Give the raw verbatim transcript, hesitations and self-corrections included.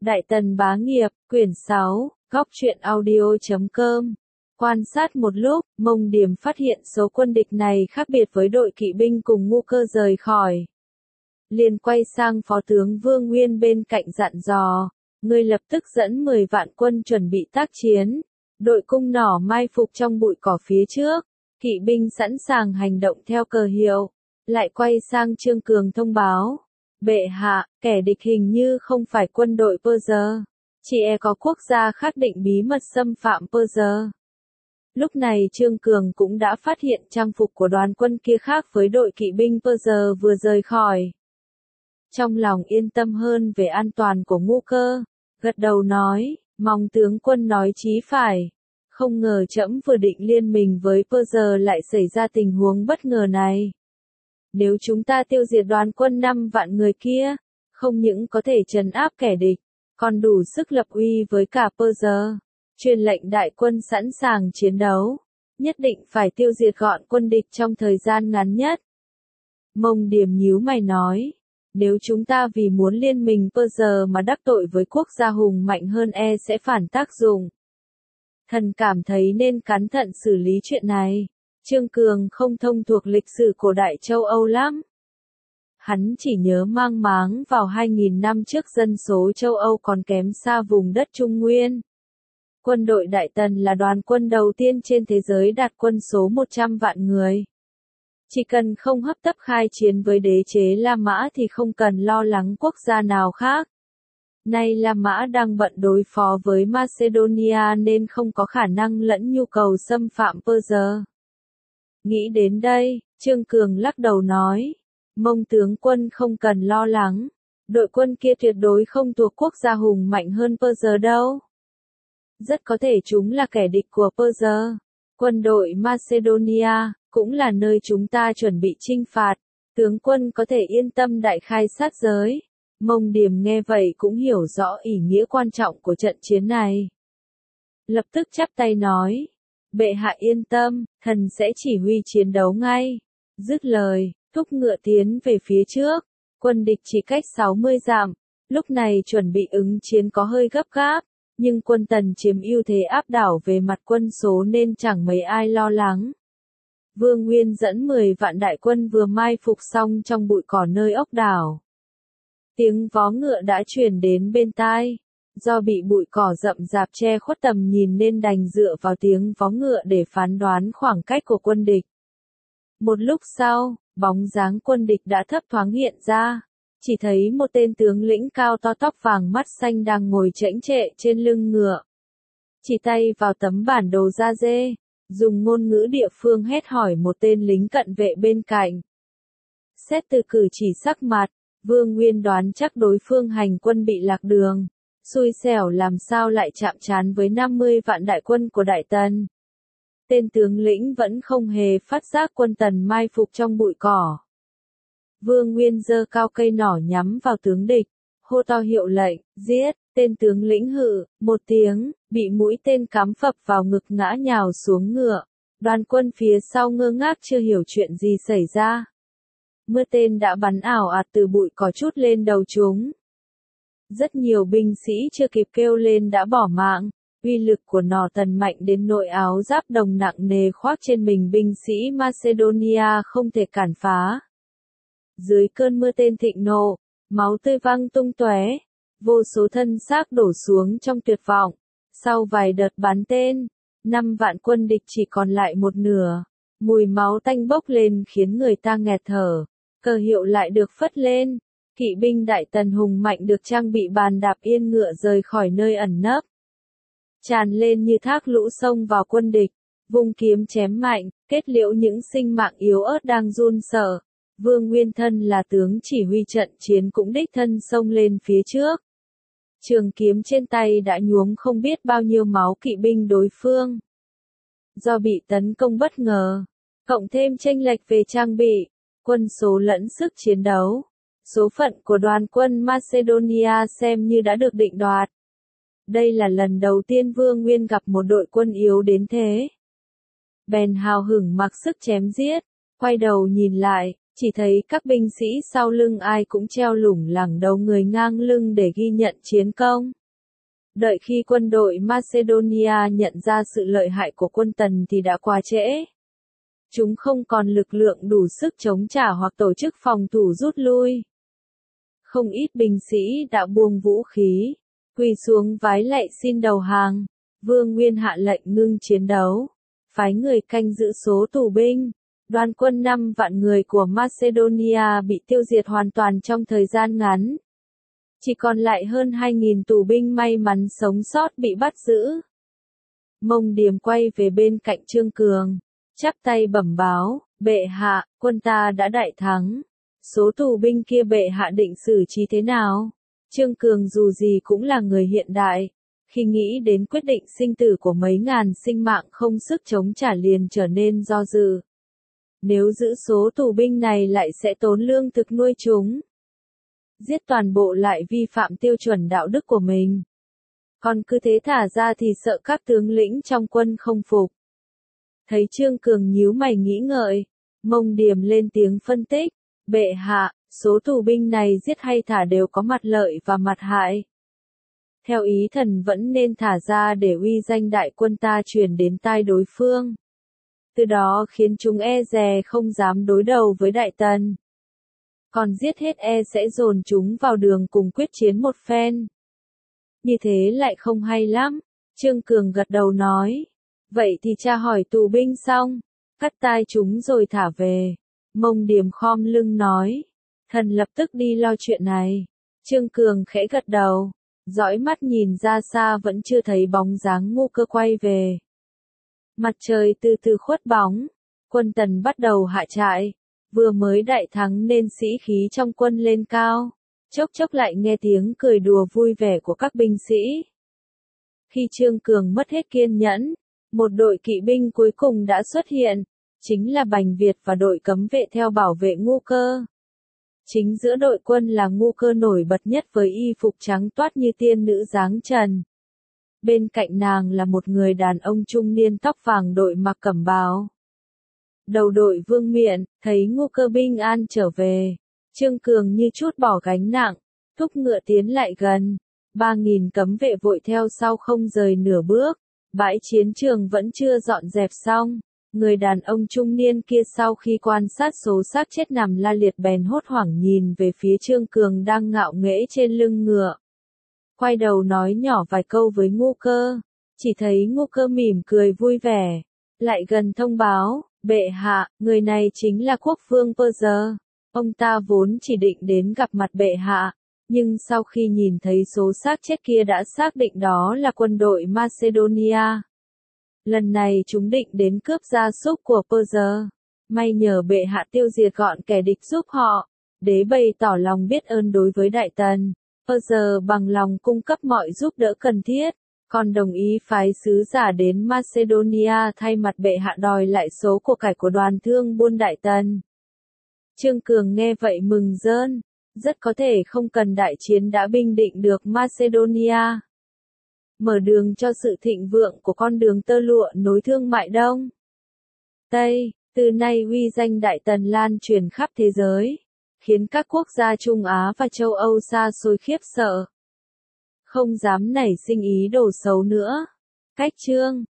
Đại Tần Bá Nghiệp, quyển sáu, góc truyện audio chấm com. Quan sát một lúc, Mông Điềm phát hiện số quân địch này khác biệt với đội kỵ binh cùng Ngu Cơ rời khỏi. Liền quay sang Phó tướng Vương Nguyên bên cạnh dặn dò, ngươi lập tức dẫn mười vạn quân chuẩn bị tác chiến, đội cung nỏ mai phục trong bụi cỏ phía trước, kỵ binh sẵn sàng hành động theo cờ hiệu. Lại quay sang Trương Cường thông báo, bệ hạ, kẻ địch hình như không phải quân đội Persia, chỉ e có quốc gia khác định bí mật xâm phạm Persia. Lúc này Trương Cường cũng đã phát hiện trang phục của đoàn quân kia khác với đội kỵ binh Persia vừa rời khỏi. Trong lòng yên tâm hơn về an toàn của Ngu Cơ, gật đầu nói, mong tướng quân nói chí phải. Không ngờ trẫm vừa định liên minh với Persia lại xảy ra tình huống bất ngờ này. Nếu chúng ta tiêu diệt đoàn quân năm vạn người kia, không những có thể trấn áp kẻ địch, còn đủ sức lập uy với cả Persia. Truyền lệnh đại quân sẵn sàng chiến đấu, nhất định phải tiêu diệt gọn quân địch trong thời gian ngắn nhất. Mông Điềm nhíu mày nói, nếu chúng ta vì muốn liên minh Persia mà đắc tội với quốc gia hùng mạnh hơn e sẽ phản tác dụng. Thần cảm thấy nên cẩn thận xử lý chuyện này. Trương Cường không thông thuộc lịch sử cổ đại châu Âu lắm. Hắn chỉ nhớ mang máng vào hai nghìn năm trước dân số châu Âu còn kém xa vùng đất Trung Nguyên. Quân đội Đại Tần là đoàn quân đầu tiên trên thế giới đạt quân số một trăm vạn người. Chỉ cần không hấp tấp khai chiến với đế chế La Mã thì không cần lo lắng quốc gia nào khác. Nay La Mã đang bận đối phó với Macedonia nên không có khả năng lẫn nhu cầu xâm phạm Persia. Nghĩ đến đây, Trương Cường lắc đầu nói, Mông tướng quân không cần lo lắng, đội quân kia tuyệt đối không thuộc quốc gia hùng mạnh hơn Persia đâu. Rất có thể chúng là kẻ địch của Persia. Quân đội Macedonia cũng là nơi chúng ta chuẩn bị chinh phạt, tướng quân có thể yên tâm đại khai sát giới. Mông Điềm nghe vậy cũng hiểu rõ ý nghĩa quan trọng của trận chiến này. Lập tức chắp tay nói, bệ hạ yên tâm, thần sẽ chỉ huy chiến đấu ngay. Dứt lời, thúc ngựa tiến về phía trước, quân địch chỉ cách sáu mươi dặm, lúc này chuẩn bị ứng chiến có hơi gấp gáp, nhưng quân Tần chiếm ưu thế áp đảo về mặt quân số nên chẳng mấy ai lo lắng. Vương Nguyên dẫn mười vạn đại quân vừa mai phục xong trong bụi cỏ nơi ốc đảo. Tiếng vó ngựa đã truyền đến bên tai. Do bị bụi cỏ rậm rạp che khuất tầm nhìn nên đành dựa vào tiếng vó ngựa để phán đoán khoảng cách của quân địch. Một lúc sau, bóng dáng quân địch đã thấp thoáng hiện ra. Chỉ thấy một tên tướng lĩnh cao to tóc vàng mắt xanh đang ngồi chễnh trệ trên lưng ngựa. Chỉ tay vào tấm bản đồ da dê, dùng ngôn ngữ địa phương hét hỏi một tên lính cận vệ bên cạnh. Xét từ cử chỉ sắc mặt, Vương Nguyên đoán chắc đối phương hành quân bị lạc đường. Xui xẻo làm sao lại chạm trán với năm mươi vạn đại quân của Đại Tần. Tên tướng lĩnh vẫn không hề phát giác quân Tần mai phục trong bụi cỏ. Vương Nguyên giơ cao cây nỏ nhắm vào tướng địch, hô to hiệu lệnh, giết, tên tướng lĩnh hự, một tiếng, bị mũi tên cắm phập vào ngực ngã nhào xuống ngựa. Đoàn quân phía sau ngơ ngác chưa hiểu chuyện gì xảy ra. Mưa tên đã bắn ảo ạt từ bụi cỏ chút lên đầu chúng. Rất nhiều binh sĩ chưa kịp kêu lên đã bỏ mạng, uy lực của nỏ Tần mạnh đến nỗi áo giáp đồng nặng nề khoác trên mình binh sĩ Macedonia không thể cản phá. Dưới cơn mưa tên thịnh nộ, máu tươi văng tung tóe, vô số thân xác đổ xuống trong tuyệt vọng. Sau vài đợt bắn tên, năm vạn quân địch chỉ còn lại một nửa, mùi máu tanh bốc lên khiến người ta nghẹt thở, cờ hiệu lại được phất lên. Kỵ binh Đại Tần hùng mạnh được trang bị bàn đạp yên ngựa rời khỏi nơi ẩn nấp. Tràn lên như thác lũ sông vào quân địch, vung kiếm chém mạnh, kết liễu những sinh mạng yếu ớt đang run sợ. Vương Nguyên thân là tướng chỉ huy trận chiến cũng đích thân xông lên phía trước. Trường kiếm trên tay đã nhuốm không biết bao nhiêu máu kỵ binh đối phương. Do bị tấn công bất ngờ, cộng thêm chênh lệch về trang bị, quân số lẫn sức chiến đấu. Số phận của đoàn quân Macedonia xem như đã được định đoạt. Đây là lần đầu tiên Vương Nguyên gặp một đội quân yếu đến thế. Bèn hào hứng mặc sức chém giết, quay đầu nhìn lại, Chỉ thấy các binh sĩ sau lưng ai cũng treo lủng lẳng đầu người ngang lưng để ghi nhận chiến công. Đợi khi quân đội Macedonia nhận ra sự lợi hại của quân Tần thì đã quá trễ. Chúng không còn lực lượng đủ sức chống trả hoặc tổ chức phòng thủ rút lui. Không ít binh sĩ đã buông vũ khí, quỳ xuống vái lạy xin đầu hàng. Vương Nguyên hạ lệnh ngưng chiến đấu, phái người canh giữ số tù binh. Đoàn quân năm vạn người của Macedonia bị tiêu diệt hoàn toàn trong thời gian ngắn. Chỉ còn lại hơn hai nghìn tù binh may mắn sống sót bị bắt giữ. Mông Điềm quay về bên cạnh Trương Cường, chắp tay bẩm báo, bệ hạ, quân ta đã đại thắng. Số tù binh kia bệ hạ định xử trí thế nào? Trương Cường dù gì cũng là người hiện đại. Khi nghĩ đến quyết định sinh tử của mấy ngàn sinh mạng không sức chống trả liền trở nên do dự. Nếu giữ số tù binh này lại sẽ tốn lương thực nuôi chúng. Giết toàn bộ lại vi phạm tiêu chuẩn đạo đức của mình. Còn cứ thế thả ra thì sợ các tướng lĩnh trong quân không phục. Thấy Trương Cường nhíu mày nghĩ ngợi, Mông Điềm lên tiếng phân tích, bệ hạ, số tù binh này giết hay thả đều có mặt lợi và mặt hại. Theo ý thần vẫn nên thả ra để uy danh đại quân ta truyền đến tai đối phương. Từ đó khiến chúng e dè không dám đối đầu với Đại Tần. Còn giết hết e sẽ dồn chúng vào đường cùng quyết chiến một phen. Như thế lại không hay lắm. Trương Cường gật đầu nói. Vậy thì tra hỏi tù binh xong, cắt tai chúng rồi thả về. Mông Điềm khom lưng nói. Thần lập tức đi lo chuyện này. Trương Cường khẽ gật đầu, dõi mắt nhìn ra xa vẫn chưa thấy bóng dáng Ngô Cơ quay về. Mặt trời từ từ khuất bóng, quân Tần bắt đầu hạ trại, vừa mới đại thắng nên sĩ khí trong quân lên cao, chốc chốc lại nghe tiếng cười đùa vui vẻ của các binh sĩ. Khi Trương Cường mất hết kiên nhẫn, một đội kỵ binh cuối cùng đã xuất hiện, chính là Bành Việt và đội cấm vệ theo bảo vệ Ngô Cơ. Chính giữa đội quân là Ngô Cơ nổi bật nhất với y phục trắng toát như tiên nữ dáng trần. Bên cạnh nàng là một người đàn ông trung niên tóc vàng đội mặc cẩm bào. Đầu đội vương miện, thấy Ngô Cơ bình an trở về. Trương Cường như chút bỏ gánh nặng, thúc ngựa tiến lại gần. Ba nghìn cấm vệ vội theo sau không rời nửa bước. Bãi chiến trường vẫn chưa dọn dẹp xong. Người đàn ông trung niên kia sau khi quan sát số xác chết nằm la liệt bèn hốt hoảng nhìn về phía Trương Cường đang ngạo nghễ trên lưng ngựa. Quay đầu nói nhỏ vài câu với Ngô Cơ, chỉ thấy Ngô Cơ mỉm cười vui vẻ, lại gần thông báo, bệ hạ, người này chính là quốc vương Persia. Ông ta vốn chỉ định đến gặp mặt bệ hạ, nhưng sau khi nhìn thấy số xác chết kia đã xác định đó là quân đội Macedonia. Lần này chúng định đến cướp gia súc của Persia, may nhờ bệ hạ tiêu diệt gọn kẻ địch giúp họ. Đế bày tỏ lòng biết ơn đối với Đại Tần. Persia bằng lòng cung cấp mọi giúp đỡ cần thiết, còn đồng ý phái sứ giả đến Macedonia thay mặt bệ hạ đòi lại số của cải của đoàn thương buôn Đại Tần. Trương Cường nghe vậy mừng rơn, rất có thể không cần đại chiến đã bình định được Macedonia. Mở đường cho sự thịnh vượng của con đường tơ lụa nối thương mại Đông Tây, từ nay uy danh Đại Tần lan truyền khắp thế giới, khiến các quốc gia Trung Á và châu Âu xa xôi khiếp sợ. Không dám nảy sinh ý đồ xấu nữa. Cách chương